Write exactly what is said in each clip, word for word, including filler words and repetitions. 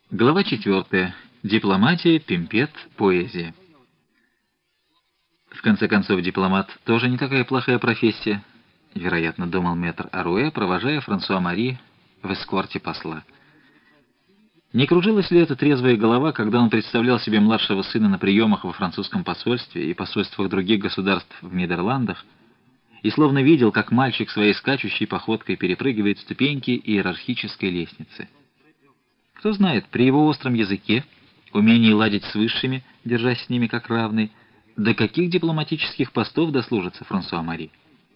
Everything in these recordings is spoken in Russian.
Глава четвертая. Дипломатия, пимпет, поэзия. В конце концов, дипломат тоже не такая плохая профессия, вероятно, думал мэтр Аруэ, провожая Франсуа Мари в эскорте посла. Не кружилась ли эта трезвая голова, когда он представлял себе младшего сына на приемах во французском посольстве и посольствах других государств в Нидерландах, и словно видел, как мальчик своей скачущей походкой перепрыгивает ступеньки иерархической лестницы? Кто знает, при его остром языке, умении ладить с высшими, держась с ними как равный, до каких дипломатических постов дослужится Франсуа Мари?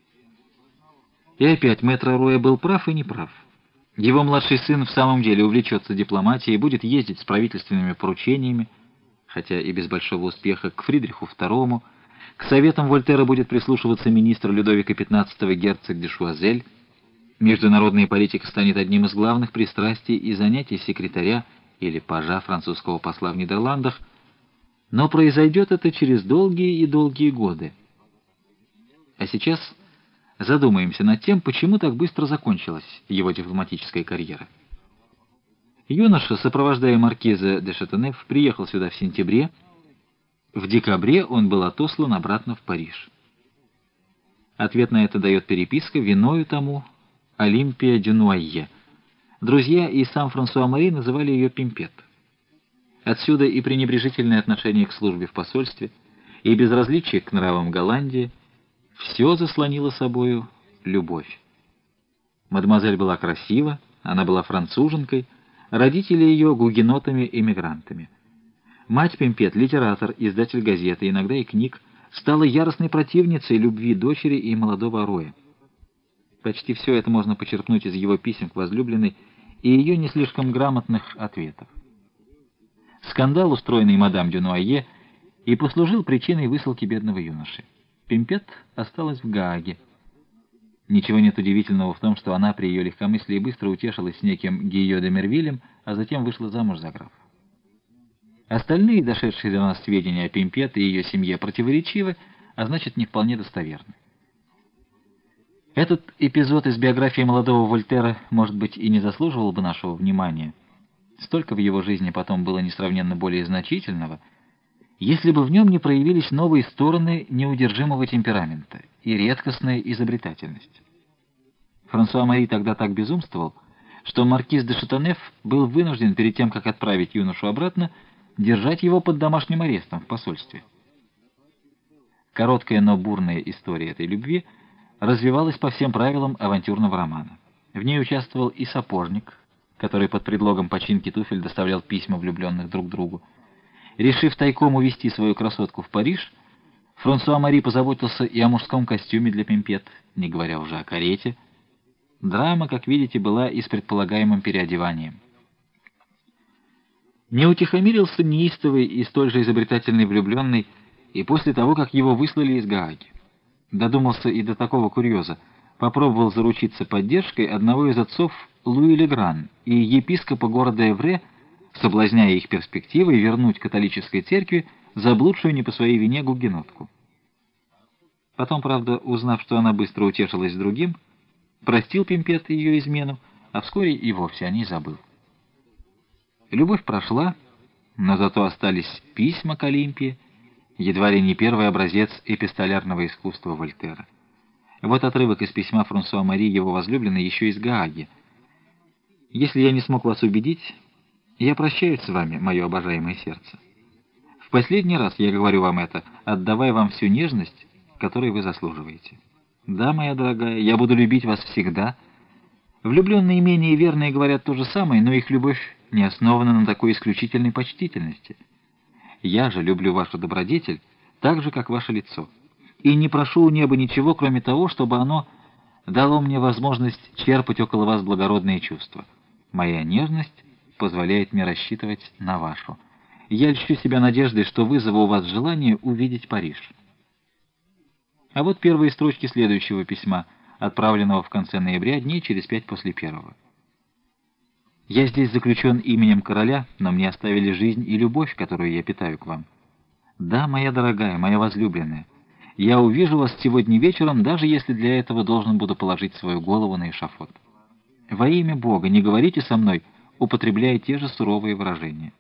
И опять мэтр Аруэ был прав и неправ. Его младший сын в самом деле увлечется дипломатией, будет ездить с правительственными поручениями, хотя и без большого успеха, к Фридриху второму, к советам Вольтера будет прислушиваться министр Людовика пятнадцатого герцог де Шуазель. Международная политика станет одним из главных пристрастий и занятий секретаря или пажа французского посла в Нидерландах, но произойдет это через долгие и долгие годы. А сейчас задумаемся над тем, почему так быстро закончилась его дипломатическая карьера. Юноша, сопровождая маркиза де Шатенеф, приехал сюда в сентябре. В декабре он был отослан обратно в Париж. Ответ на это дает переписка, виною тому Олимпия Дюнуайе. Друзья и сам Франсуа Мари называли ее пимпет. Отсюда и пренебрежительное отношение к службе в посольстве, и безразличие к нравам Голландии. Все заслонило собою любовь. Мадемуазель была красива, она была француженкой, родители ее — гугенотами-эмигрантами. Мать пимпет, литератор, издатель газеты, иногда и книг, стала яростной противницей любви дочери и молодого Аруэ. Почти все это можно почерпнуть из его писем к возлюбленной и ее не слишком грамотных ответов. Скандал, устроенный мадам Дюнуайе, и послужил причиной высылки бедного юноши. Пимпет осталась в Гааге. Ничего нет удивительного в том, что она при ее легкомыслии быстро утешилась с неким Гийо де Мервилем, а затем вышла замуж за графа. Остальные, дошедшие до нас сведения о Пимпет и ее семье, противоречивы, а значит, не вполне достоверны. Этот эпизод из биографии молодого Вольтера, может быть, и не заслуживал бы нашего внимания. Столько в его жизни потом было несравненно более значительного, если бы в нем не проявились новые стороны неудержимого темперамента и редкостная изобретательность. Франсуа Мари тогда так безумствовал, что маркиз де Шатенеф был вынужден перед тем, как отправить юношу обратно, держать его под домашним арестом в посольстве. Короткая, но бурная история этой любви развивалась по всем правилам авантюрного романа. В ней участвовал и сапожник, который под предлогом починки туфель доставлял письма влюбленных друг другу. Решив тайком увезти свою красотку в Париж, Франсуа Мари позаботился и о мужском костюме для пимпет, не говоря уже о карете. Драма, как видите, была и с предполагаемым переодеванием. Не утихомирился неистовый и столь же изобретательный влюбленный и после того, как его выслали из Гааги. Додумался и до такого курьеза. Попробовал заручиться поддержкой одного из отцов Луи Легран и епископа города Эвре, соблазняя их перспективой вернуть католической церкви заблудшую не по своей вине гугенотку. Потом, правда, узнав, что она быстро утешилась с другим, простил пимпет ее измену, а вскоре и вовсе о ней забыл. Любовь прошла, но зато остались письма к Олимпии, едва ли не первый образец эпистолярного искусства Вольтера. Вот отрывок из письма Франсуа Мари, его возлюбленной, еще из Гааги. «Если я не смог вас убедить, я прощаюсь с вами, мое обожаемое сердце. В последний раз я говорю вам это, отдавая вам всю нежность, которой вы заслуживаете. Да, моя дорогая, я буду любить вас всегда. Влюбленные менее верные говорят то же самое, но их любовь не основана на такой исключительной почтительности. Я же люблю вашу добродетель так же, как ваше лицо, и не прошу у неба ничего, кроме того, чтобы оно дало мне возможность черпать около вас благородные чувства. Моя нежность позволяет мне рассчитывать на вашу. Я льщу себя надеждой, что вызову у вас желание увидеть Париж». А вот первые строчки следующего письма, отправленного в конце ноября, дней через пять после первого. «Я здесь заключен именем короля, но мне оставили жизнь и любовь, которую я питаю к вам. Да, моя дорогая, моя возлюбленная, я увижу вас сегодня вечером, даже если для этого должен буду положить свою голову на эшафот. Во имя Бога, не говорите со мной употребляя те же суровые выражения.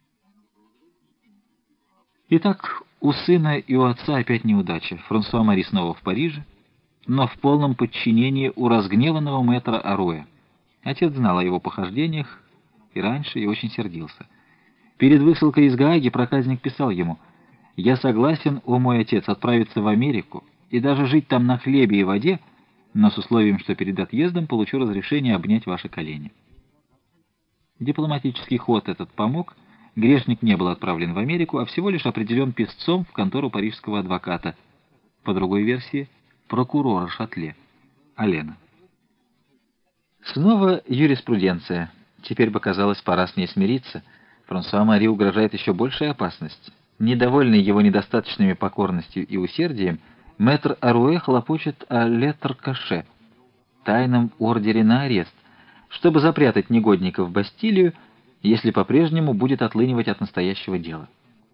Итак, у сына и у отца опять неудача. Франсуа Мари снова в Париже, но в полном подчинении у разгневанного мэтра Аруэ. Отец знал о его похождениях и раньше, и очень сердился. Перед высылкой из Гааги проказник писал ему: «Я согласен, о мой отец, отправиться в Америку и даже жить там на хлебе и воде, но с условием, что перед отъездом получу разрешение обнять ваши колени». Дипломатический ход этот помог. Грешник не был отправлен в Америку, а всего лишь определен писцом в контору парижского адвоката, по другой версии, прокурора Шатле, Алена. Снова юриспруденция. Теперь бы казалось, пора с ней смириться. Франсуа Мари угрожает еще большая опасность. Недовольный его недостаточными покорностью и усердием, мэтр Аруэ хлопочет о летр-каше, тайном ордере на арест, чтобы запрятать негодника в Бастилию, если по-прежнему будет отлынивать от настоящего дела.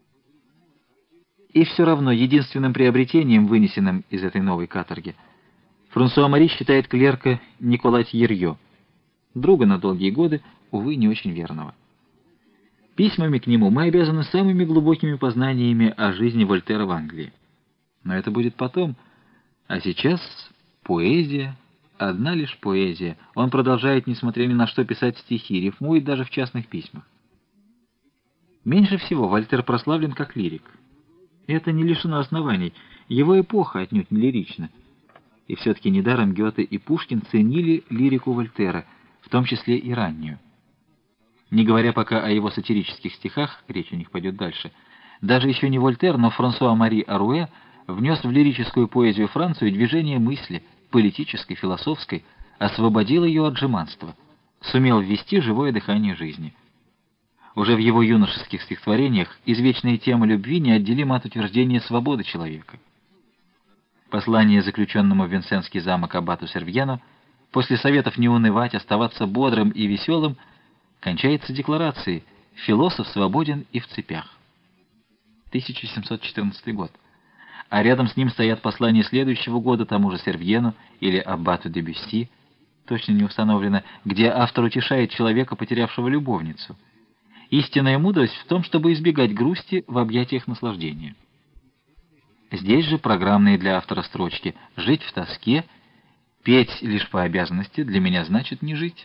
И все равно единственным приобретением, вынесенным из этой новой каторги, Франсуа Мари считает клерка Никола Тьерьё, друга на долгие годы, увы, не очень верного. Письмами к нему мы обязаны самыми глубокими познаниями о жизни Вольтера в Англии. Но это будет потом, а сейчас поэзия, одна лишь поэзия. Он продолжает, несмотря ни на что, писать стихи, рифмует даже в частных письмах. Меньше всего Вольтер прославлен как лирик. Это не лишено оснований, его эпоха отнюдь не лирична. И все-таки недаром Гёте и Пушкин ценили лирику Вольтера, в том числе и раннюю. Не говоря пока о его сатирических стихах, речь о них пойдет дальше, даже еще не Вольтер, но Франсуа Мари Аруэ внес в лирическую поэзию Францию движение мысли, политической, философской, освободил ее от жеманства, сумел ввести живое дыхание жизни. Уже в его юношеских стихотворениях извечная тема любви неотделима от утверждения свободы человека. Послание заключенному в Винсентский замок аббату Сервьену, после советов не унывать, оставаться бодрым и веселым, кончается декларацией: «Философ свободен и в цепях». тысяча семьсот четырнадцатый год. А рядом с ним стоят послания следующего года тому же Сервьену или аббату де Бюсси, точно не установлено, где автор утешает человека, потерявшего любовницу. Истинная мудрость в том, чтобы избегать грусти в объятиях наслаждения. Здесь же программные для автора строчки: «Жить в тоске, петь лишь по обязанности, для меня значит не жить».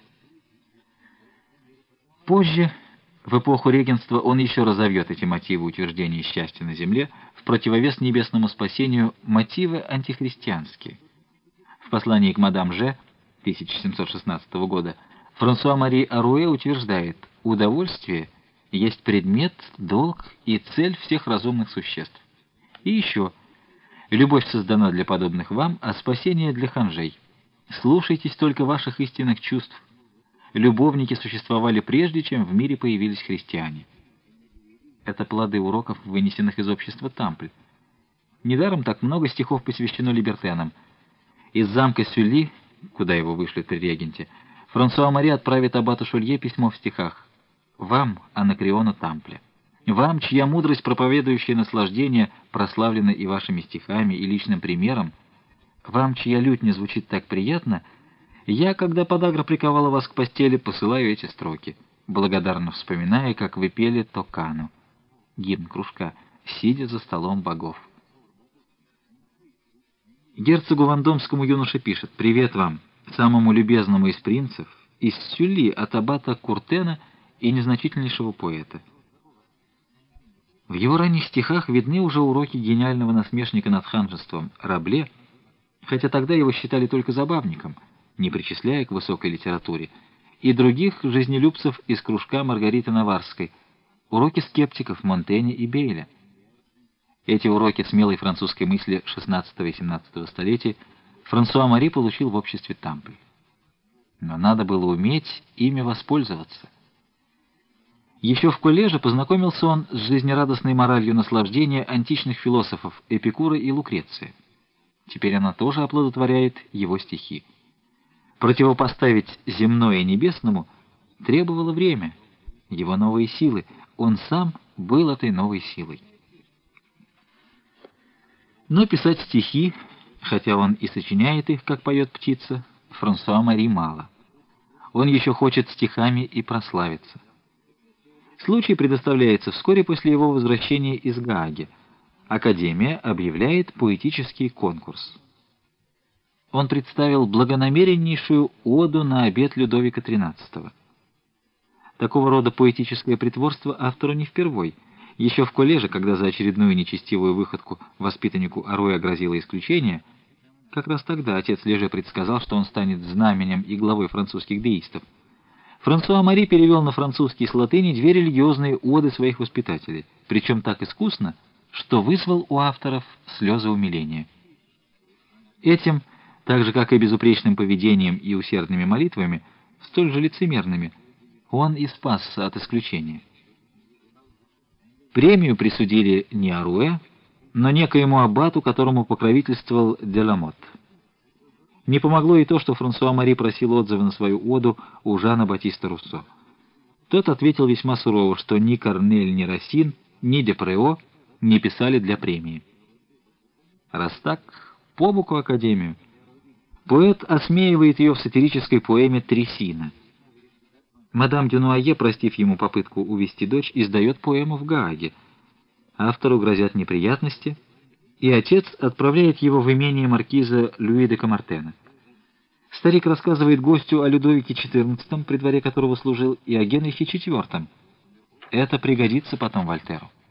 Позже, в эпоху регенства, он еще разовьет эти мотивы утверждения счастья на земле, в противовес небесному спасению мотивы антихристианские. В послании к мадам Ж. тысяча семьсот шестнадцатого года Франсуа Мари Аруэ утверждает: «Удовольствие есть предмет, долг и цель всех разумных существ». И еще: «Любовь создана для подобных вам, а спасение для ханжей. Слушайтесь только ваших истинных чувств. Любовники существовали прежде, чем в мире появились христиане». Это плоды уроков, вынесенных из общества Тампль. Недаром так много стихов посвящено либертенам. Из замка Сюли, куда его вышли при регенте, Франсуа Мари отправит аббату Шолье письмо в стихах: «Вам, Анакреону Тампля, вам, чья мудрость, проповедующая наслаждение, прославлена и вашими стихами, и личным примером, вам, чья лютня звучит так приятно, я, когда подагра приковала вас к постели, посылаю эти строки, благодарно вспоминая, как вы пели Токану». Гимн кружка, сидя за столом богов. Герцогу Вандомскому юноша пишет: «Привет вам, самому любезному из принцев, из Сюли, от аббата Куртена и незначительнейшего поэта». В его ранних стихах видны уже уроки гениального насмешника над ханжеством Рабле, хотя тогда его считали только забавником, не причисляя к высокой литературе, и других жизнелюбцев из кружка Маргариты Наварской, уроки скептиков Монтэня и Бейля. Эти уроки смелой французской мысли шестнадцатого и семнадцатого столетий Франсуа Мари получил в обществе Тампль. Но надо было уметь ими воспользоваться. Еще в коллеже познакомился он с жизнерадостной моралью наслаждения античных философов Эпикура и Лукреция. Теперь она тоже оплодотворяет его стихи. Противопоставить земное небесному требовало время, его новые силы. Он сам был этой новой силой. Но писать стихи, хотя он и сочиняет их, как поет птица, Франсуа Мари мало. Он еще хочет стихами и прославиться. Случай предоставляется вскоре после его возвращения из Гааги. Академия объявляет поэтический конкурс. Он представил благонамереннейшую оду на обет Людовика тринадцатого. Такого рода поэтическое притворство автору не впервой. Еще в коллеже, когда за очередную нечестивую выходку воспитаннику Аруэ грозило исключение, как раз тогда отец Леже предсказал, что он станет знаменем и главой французских деистов. Франсуа Мари перевел на французский с латыни две религиозные оды своих воспитателей, причем так искусно, что вызвал у авторов слезы умиления. Этим, так же как и безупречным поведением и усердными молитвами, столь же лицемерными, он и спасся от исключения. Премию присудили не Аруэ, но некоему аббату, которому покровительствовал Деламот. Не помогло и то, что Франсуа Мари просил отзывы на свою оду у Жана Батиста Руссо. Тот ответил весьма сурово, что ни Корнель, ни Рассин, ни Депрео не писали для премии. Раз так, по боку Академию. Поэт осмеивает ее в сатирической поэме «Трясина». Мадам Дюнуае, простив ему попытку увести дочь, издает поэму в Гааге. Автору грозят неприятности, и отец отправляет его в имение маркиза Люи де Камартена. Старик рассказывает гостю о Людовике четырнадцатом, при дворе которого служил, и о Генрихе четвёртом. Это пригодится потом Вольтеру.